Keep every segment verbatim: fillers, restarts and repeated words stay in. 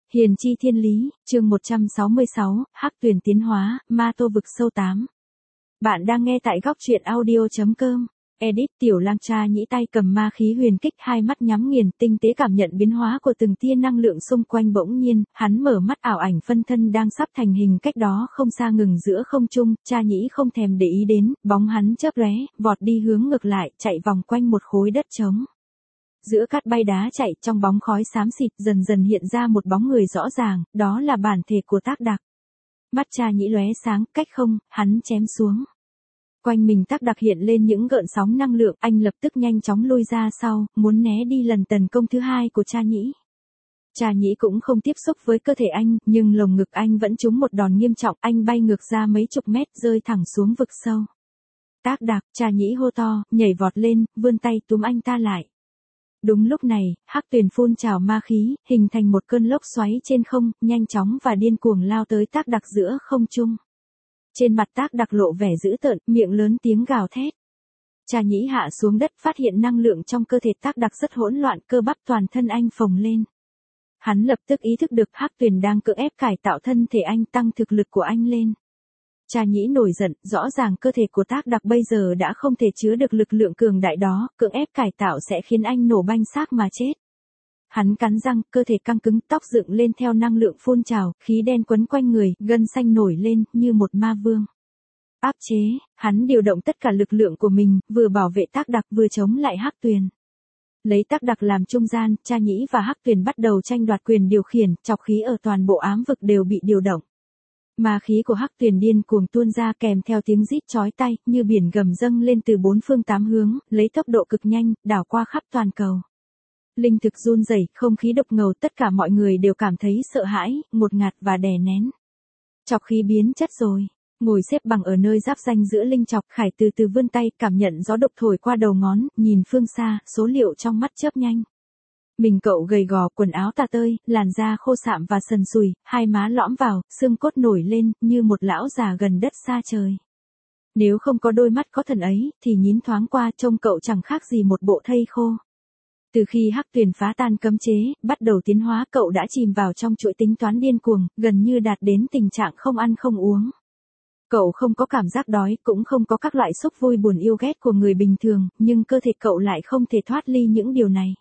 Hiền chi thiên lý, chương một trăm sáu mươi sáu, Hắc Tuyền tiến hóa, ma tô vực sâu tám. Bạn đang nghe tại góc truyện audio chấm com. Edit Tiểu Lang Cha nhĩ tay cầm ma khí huyền kích, hai mắt nhắm nghiền, tinh tế cảm nhận biến hóa của từng tia năng lượng xung quanh. Bỗng nhiên, hắn mở mắt, ảo ảnh phân thân đang sắp thành hình cách đó không xa ngừng giữa không trung. Cha nhĩ không thèm để ý đến, bóng hắn chớp lóe, vọt đi hướng ngược lại, chạy vòng quanh một khối đất trống. Giữa cát bay đá chạy, trong bóng khói xám xịt dần dần hiện ra một bóng người rõ ràng, đó là bản thể của Tác Đặc. Mắt Cha nhĩ lóe sáng, cách không, hắn chém xuống. Quanh mình Tác Đặc hiện lên những gợn sóng năng lượng, anh lập tức nhanh chóng lui ra sau, muốn né đi lần tấn công thứ hai của Cha nhĩ. Cha nhĩ cũng không tiếp xúc với cơ thể anh, nhưng lồng ngực anh vẫn trúng một đòn nghiêm trọng, anh bay ngược ra mấy chục mét, rơi thẳng xuống vực sâu. Tác Đặc, Cha nhĩ hô to, nhảy vọt lên, vươn tay túm anh ta lại. Đúng lúc này, Hắc Tuyền phun trào ma khí, hình thành một cơn lốc xoáy trên không, nhanh chóng và điên cuồng lao tới Tác Đặc giữa không trung. Trên mặt Tác Đặc lộ vẻ dữ tợn, miệng lớn tiếng gào thét. Cha nhĩ hạ xuống đất, phát hiện năng lượng trong cơ thể Tác Đặc rất hỗn loạn, cơ bắp toàn thân anh phồng lên. Hắn lập tức ý thức được Hắc Tuyền đang cưỡng ép cải tạo thân thể anh, tăng thực lực của anh lên. Cha nhĩ nổi giận, rõ ràng cơ thể của Tác Đặc bây giờ đã không thể chứa được lực lượng cường đại đó, cưỡng ép cải tạo sẽ khiến anh nổ banh xác mà chết. Hắn cắn răng, cơ thể căng cứng, tóc dựng lên theo năng lượng phun trào, khí đen quấn quanh người, gân xanh nổi lên, như một ma vương. Áp chế, hắn điều động tất cả lực lượng của mình, vừa bảo vệ Tác Đặc vừa chống lại Hắc Tuyền. Lấy Tác Đặc làm trung gian, Cha nhĩ và Hắc Tuyền bắt đầu tranh đoạt quyền điều khiển, chọc khí ở toàn bộ ám vực đều bị điều động. Ma khí của Hắc Tuyền điên cuồng tuôn ra kèm theo tiếng rít chói tai, như biển gầm dâng lên từ bốn phương tám hướng, lấy tốc độ cực nhanh, đảo qua khắp toàn cầu. Linh thực run rẩy, không khí độc ngầu, tất cả mọi người đều cảm thấy sợ hãi, ngột ngạt và đè nén. Chọc khí biến chất rồi. Ngồi xếp bằng ở nơi giáp ranh giữa linh chọc, Khải từ từ vươn tay, cảm nhận gió độc thổi qua đầu ngón, nhìn phương xa, số liệu trong mắt chớp nhanh. Mình cậu gầy gò, quần áo tả tơi, làn da khô sạm và sần sùi, hai má lõm vào, xương cốt nổi lên, như một lão già gần đất xa trời. Nếu không có đôi mắt có thần ấy, thì nhín thoáng qua trông cậu chẳng khác gì một bộ thây khô. Từ khi Hắc Tuyền phá tan cấm chế, bắt đầu tiến hóa, cậu đã chìm vào trong chuỗi tính toán điên cuồng, gần như đạt đến tình trạng không ăn không uống. Cậu không có cảm giác đói, cũng không có các loại xúc vui buồn yêu ghét của người bình thường, nhưng cơ thể cậu lại không thể thoát ly những điều này.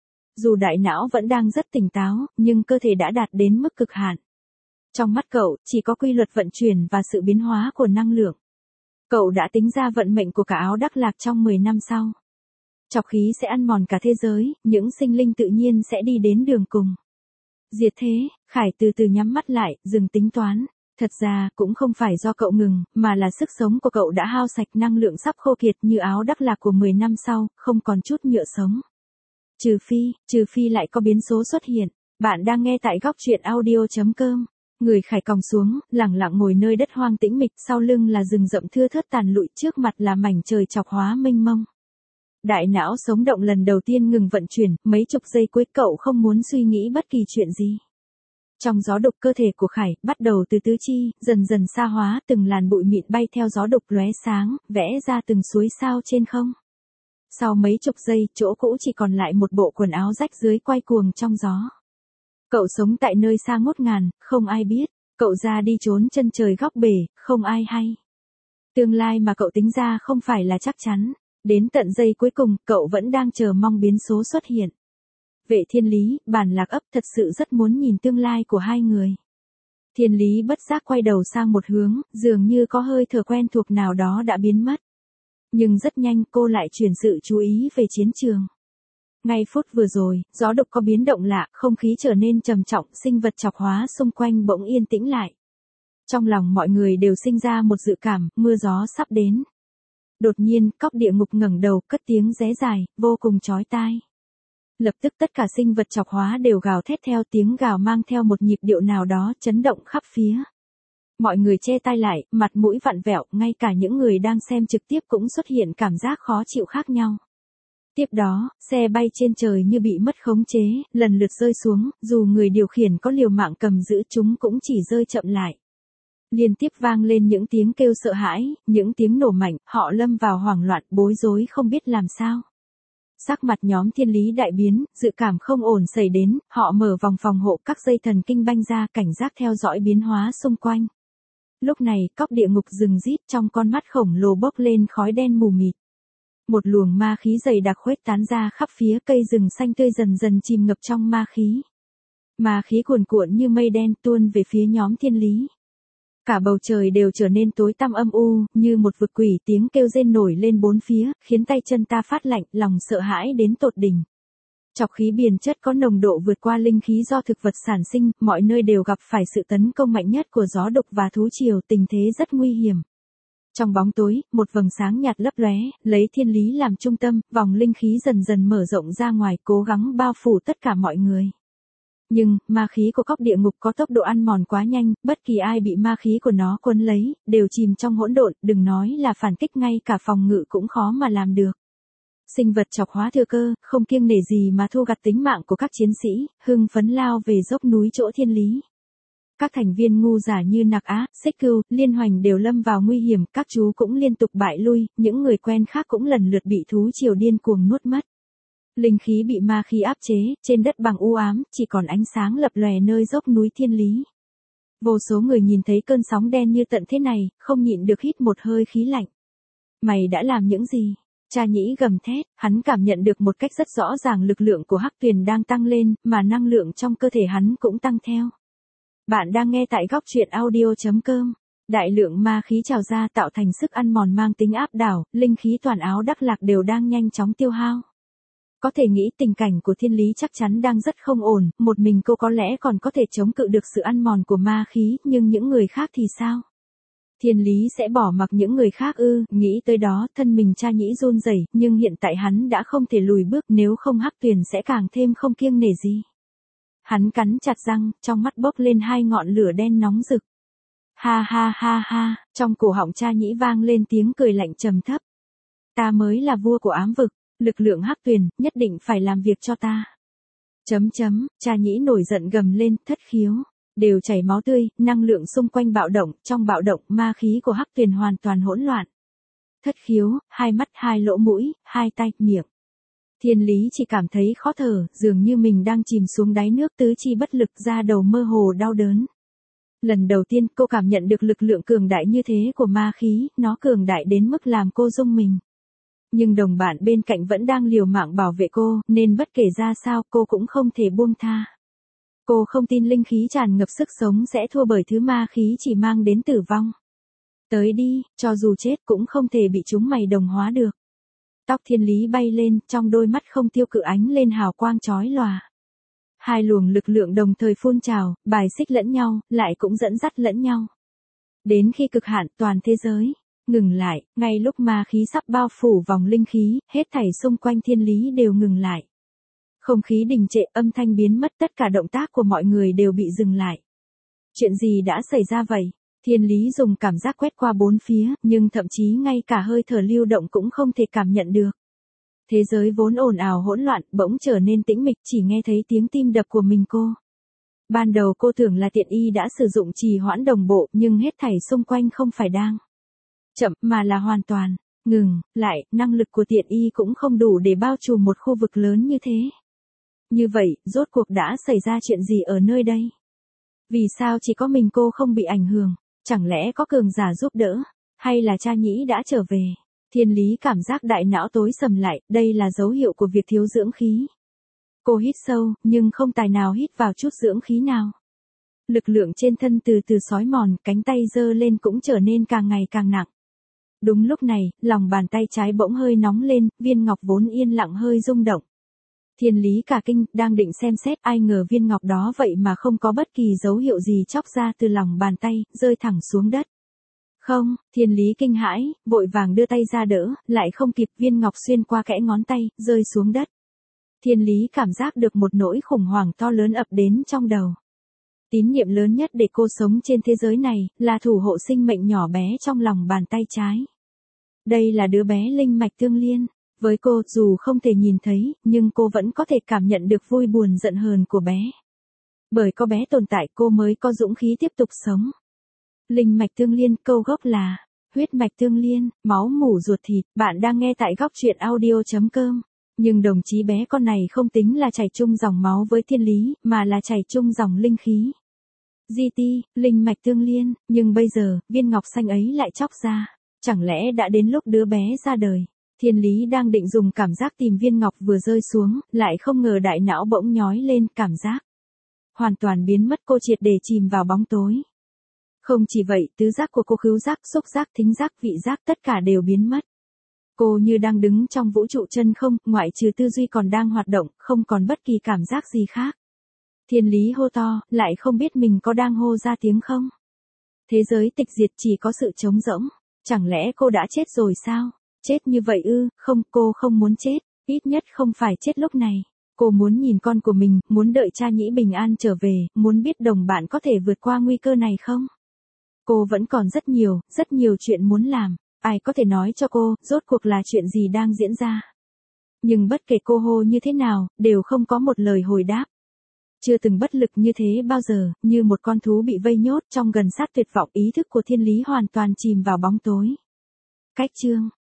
Dù đại não vẫn đang rất tỉnh táo, nhưng cơ thể đã đạt đến mức cực hạn. Trong mắt cậu, chỉ có quy luật vận chuyển và sự biến hóa của năng lượng. Cậu đã tính ra vận mệnh của cả Áo Đắc Lạc trong mười năm sau. Chọc khí sẽ ăn mòn cả thế giới, những sinh linh tự nhiên sẽ đi đến đường cùng. Diệt thế, Khải từ từ nhắm mắt lại, dừng tính toán. Thật ra, cũng không phải do cậu ngừng, mà là sức sống của cậu đã hao sạch, năng lượng sắp khô kiệt, như Áo Đắc Lạc của mười năm sau, không còn chút nhựa sống. Trừ phi, trừ phi lại có biến số xuất hiện. Bạn đang nghe tại góc truyện audio chấm com. Người Khải còng xuống, lẳng lặng ngồi nơi đất hoang tĩnh mịch, sau lưng là rừng rậm thưa thớt tàn lụi, trước mặt là mảnh trời chọc hóa mênh mông. Đại não sống động lần đầu tiên ngừng vận chuyển, mấy chục giây cuối cậu không muốn suy nghĩ bất kỳ chuyện gì. Trong gió độc, cơ thể của Khải bắt đầu từ tứ chi, dần dần xa hóa, từng làn bụi mịn bay theo gió độc lóe sáng, vẽ ra từng suối sao trên không. Sau mấy chục giây, chỗ cũ chỉ còn lại một bộ quần áo rách rưới quay cuồng trong gió. Cậu sống tại nơi xa ngút ngàn, không ai biết. Cậu ra đi trốn chân trời góc bể, không ai hay. Tương lai mà cậu tính ra không phải là chắc chắn. Đến tận giây cuối cùng, cậu vẫn đang chờ mong biến số xuất hiện. Vệ Thiên Lý, Bản Lạc Ấp thật sự rất muốn nhìn tương lai của hai người. Thiên Lý bất giác quay đầu sang một hướng, dường như có hơi thở quen thuộc nào đó đã biến mất. Nhưng rất nhanh cô lại chuyển sự chú ý về chiến trường. Ngay phút vừa rồi, gió độc có biến động lạ, không khí trở nên trầm trọng, sinh vật chọc hóa xung quanh bỗng yên tĩnh lại. Trong lòng mọi người đều sinh ra một dự cảm, mưa gió sắp đến. Đột nhiên, cóc địa ngục ngẩng đầu, cất tiếng ré dài, vô cùng chói tai. Lập tức tất cả sinh vật chọc hóa đều gào thét theo, tiếng gào mang theo một nhịp điệu nào đó, chấn động khắp phía. Mọi người che tai lại, mặt mũi vặn vẹo, ngay cả những người đang xem trực tiếp cũng xuất hiện cảm giác khó chịu khác nhau. Tiếp đó, xe bay trên trời như bị mất khống chế, lần lượt rơi xuống, dù người điều khiển có liều mạng cầm giữ chúng cũng chỉ rơi chậm lại. Liên tiếp vang lên những tiếng kêu sợ hãi, những tiếng nổ mạnh, họ lâm vào hoảng loạn, bối rối không biết làm sao. Sắc mặt nhóm Thiên Lý đại biến, dự cảm không ổn xảy đến, họ mở vòng phòng hộ các dây thần kinh banh ra cảnh giác theo dõi biến hóa xung quanh. Lúc này, cóc địa ngục rừng rít trong con mắt khổng lồ bốc lên khói đen mù mịt. Một luồng ma khí dày đặc khuếch tán ra khắp phía cây rừng xanh tươi dần dần chìm ngập trong ma khí. Ma khí cuồn cuộn như mây đen tuôn về phía nhóm Thiên Lý. Cả bầu trời đều trở nên tối tăm âm u, như một vực quỷ, tiếng kêu rên nổi lên bốn phía, khiến tay chân ta phát lạnh, lòng sợ hãi đến tột đỉnh. Trọc khí biển chất có nồng độ vượt qua linh khí do thực vật sản sinh, mọi nơi đều gặp phải sự tấn công mạnh nhất của gió độc và thú triều, tình thế rất nguy hiểm. Trong bóng tối, một vầng sáng nhạt lấp lóe, lấy Thiên Lý làm trung tâm, vòng linh khí dần dần mở rộng ra ngoài, cố gắng bao phủ tất cả mọi người. Nhưng, ma khí của cóc địa ngục có tốc độ ăn mòn quá nhanh, bất kỳ ai bị ma khí của nó cuốn lấy, đều chìm trong hỗn độn, đừng nói là phản kích, ngay cả phòng ngự cũng khó mà làm được. Sinh vật chọc hóa thừa cơ, không kiêng nể gì mà thu gặt tính mạng của các chiến sĩ, hưng phấn lao về dốc núi chỗ Thiên Lý. Các thành viên ngu giả như Nặc Á, Xích Cừu, Liên Hoành đều lâm vào nguy hiểm, các chú cũng liên tục bại lui, những người quen khác cũng lần lượt bị thú triều điên cuồng nuốt mất. Linh khí bị ma khí áp chế, trên đất bằng u ám, chỉ còn ánh sáng lập lòe nơi dốc núi Thiên Lý. Vô số người nhìn thấy cơn sóng đen như tận thế này, không nhịn được hít một hơi khí lạnh. Mày đã làm những gì? Cha Nhĩ gầm thét, hắn cảm nhận được một cách rất rõ ràng lực lượng của Hắc Tuyền đang tăng lên, mà năng lượng trong cơ thể hắn cũng tăng theo. Bạn đang nghe tại góc truyện audio chấm com. Đại lượng ma khí trào ra tạo thành sức ăn mòn mang tính áp đảo, linh khí toàn áo Đắc Lạc đều đang nhanh chóng tiêu hao. Có thể nghĩ tình cảnh của Thiên Lý chắc chắn đang rất không ổn, một mình cô có lẽ còn có thể chống cự được sự ăn mòn của ma khí, nhưng những người khác thì sao? Thiên Lý sẽ bỏ mặc những người khác ư? Nghĩ tới đó, thân mình Cha Nhĩ run rẩy, nhưng hiện tại hắn đã không thể lùi bước, nếu không Hắc Tuyền sẽ càng thêm không kiêng nể gì. Hắn cắn chặt răng, trong mắt bốc lên hai ngọn lửa đen nóng rực. Ha ha ha ha, trong cổ họng Cha Nhĩ vang lên tiếng cười lạnh trầm thấp. Ta mới là vua của ám vực, lực lượng Hắc Tuyền, nhất định phải làm việc cho ta. Chấm chấm, Cha Nhĩ nổi giận gầm lên, thất khiếu. Đều chảy máu tươi, năng lượng xung quanh bạo động, trong bạo động, ma khí của Hắc Tuyền hoàn toàn hỗn loạn. Thất khiếu, hai mắt, hai lỗ mũi, hai tay, miệng. Thiên Lý chỉ cảm thấy khó thở, dường như mình đang chìm xuống đáy nước, tứ chi bất lực, da đầu mơ hồ đau đớn. Lần đầu tiên cô cảm nhận được lực lượng cường đại như thế của ma khí, nó cường đại đến mức làm cô rung mình. Nhưng đồng bạn bên cạnh vẫn đang liều mạng bảo vệ cô, nên bất kể ra sao cô cũng không thể buông tha. Cô không tin linh khí tràn ngập sức sống sẽ thua bởi thứ ma khí chỉ mang đến tử vong. Tới đi, cho dù chết cũng không thể bị chúng mày đồng hóa được. Tóc Thiên Lý bay lên, trong đôi mắt không tiêu cự ánh lên hào quang chói lòa. Hai luồng lực lượng đồng thời phun trào, bài xích lẫn nhau, lại cũng dẫn dắt lẫn nhau. Đến khi cực hạn toàn thế giới ngừng lại, ngay lúc ma khí sắp bao phủ vòng linh khí, hết thảy xung quanh Thiên Lý đều ngừng lại. Không khí đình trệ, âm thanh biến mất, tất cả động tác của mọi người đều bị dừng lại. Chuyện gì đã xảy ra vậy? Thiên Lý dùng cảm giác quét qua bốn phía, nhưng thậm chí ngay cả hơi thở lưu động cũng không thể cảm nhận được. Thế giới vốn ồn ào hỗn loạn, bỗng trở nên tĩnh mịch, chỉ nghe thấy tiếng tim đập của mình cô. Ban đầu cô tưởng là Tiện Y đã sử dụng trì hoãn đồng bộ, nhưng hết thảy xung quanh không phải đang chậm, mà là hoàn toàn ngừng lại, năng lực của Tiện Y cũng không đủ để bao trùm một khu vực lớn như thế. Như vậy, rốt cuộc đã xảy ra chuyện gì ở nơi đây? Vì sao chỉ có mình cô không bị ảnh hưởng? Chẳng lẽ có cường giả giúp đỡ? Hay là Cha Nhĩ đã trở về? Thiên Lý cảm giác đại não tối sầm lại, đây là dấu hiệu của việc thiếu dưỡng khí. Cô hít sâu, nhưng không tài nào hít vào chút dưỡng khí nào. Lực lượng trên thân từ từ xói mòn, cánh tay giơ lên cũng trở nên càng ngày càng nặng. Đúng lúc này, lòng bàn tay trái bỗng hơi nóng lên, viên ngọc vốn yên lặng hơi rung động. Thiên Lý cả kinh, đang định xem xét, ai ngờ viên ngọc đó vậy mà không có bất kỳ dấu hiệu gì chóc ra từ lòng bàn tay, rơi thẳng xuống đất. Không, Thiên Lý kinh hãi, vội vàng đưa tay ra đỡ, lại không kịp, viên ngọc xuyên qua kẽ ngón tay, rơi xuống đất. Thiên Lý cảm giác được một nỗi khủng hoảng to lớn ập đến trong đầu. Tín nhiệm lớn nhất để cô sống trên thế giới này, là thủ hộ sinh mệnh nhỏ bé trong lòng bàn tay trái. Đây là đứa bé linh mạch tương liên. Với cô, dù không thể nhìn thấy, nhưng cô vẫn có thể cảm nhận được vui buồn giận hờn của bé. Bởi có bé tồn tại cô mới có dũng khí tiếp tục sống. Linh mạch tương liên, câu gốc là huyết mạch tương liên, máu mủ ruột thịt. Bạn đang nghe tại góc truyện audio chấm com. Nhưng đồng chí bé con này không tính là chảy chung dòng máu với thiên lý, mà là chảy chung dòng linh khí. Di ti, linh mạch tương liên, nhưng bây giờ, viên ngọc xanh ấy lại chóc ra. Chẳng lẽ đã đến lúc đứa bé ra đời? Thiên lý đang định dùng cảm giác tìm viên ngọc vừa rơi xuống, lại không ngờ đại não bỗng nhói lên cảm giác. Hoàn toàn biến mất, cô triệt để chìm vào bóng tối. Không chỉ vậy, tứ giác của cô, khứu giác, xúc giác, thính giác, vị giác, tất cả đều biến mất. Cô như đang đứng trong vũ trụ chân không, ngoại trừ tư duy còn đang hoạt động, không còn bất kỳ cảm giác gì khác. Thiên lý hô to, lại không biết mình có đang hô ra tiếng không? Thế giới tịch diệt, chỉ có sự trống rỗng. Chẳng lẽ cô đã chết rồi sao? Chết như vậy ư? Không, cô không muốn chết, ít nhất không phải chết lúc này. Cô muốn nhìn con của mình, muốn đợi cha Nhĩ bình an trở về, muốn biết đồng bạn có thể vượt qua nguy cơ này không? Cô vẫn còn rất nhiều, rất nhiều chuyện muốn làm. Ai có thể nói cho cô, rốt cuộc là chuyện gì đang diễn ra? Nhưng bất kể cô hô như thế nào, đều không có một lời hồi đáp. Chưa từng bất lực như thế bao giờ, như một con thú bị vây nhốt trong gần sát tuyệt vọng, ý thức của thiên lý hoàn toàn chìm vào bóng tối. Cách chương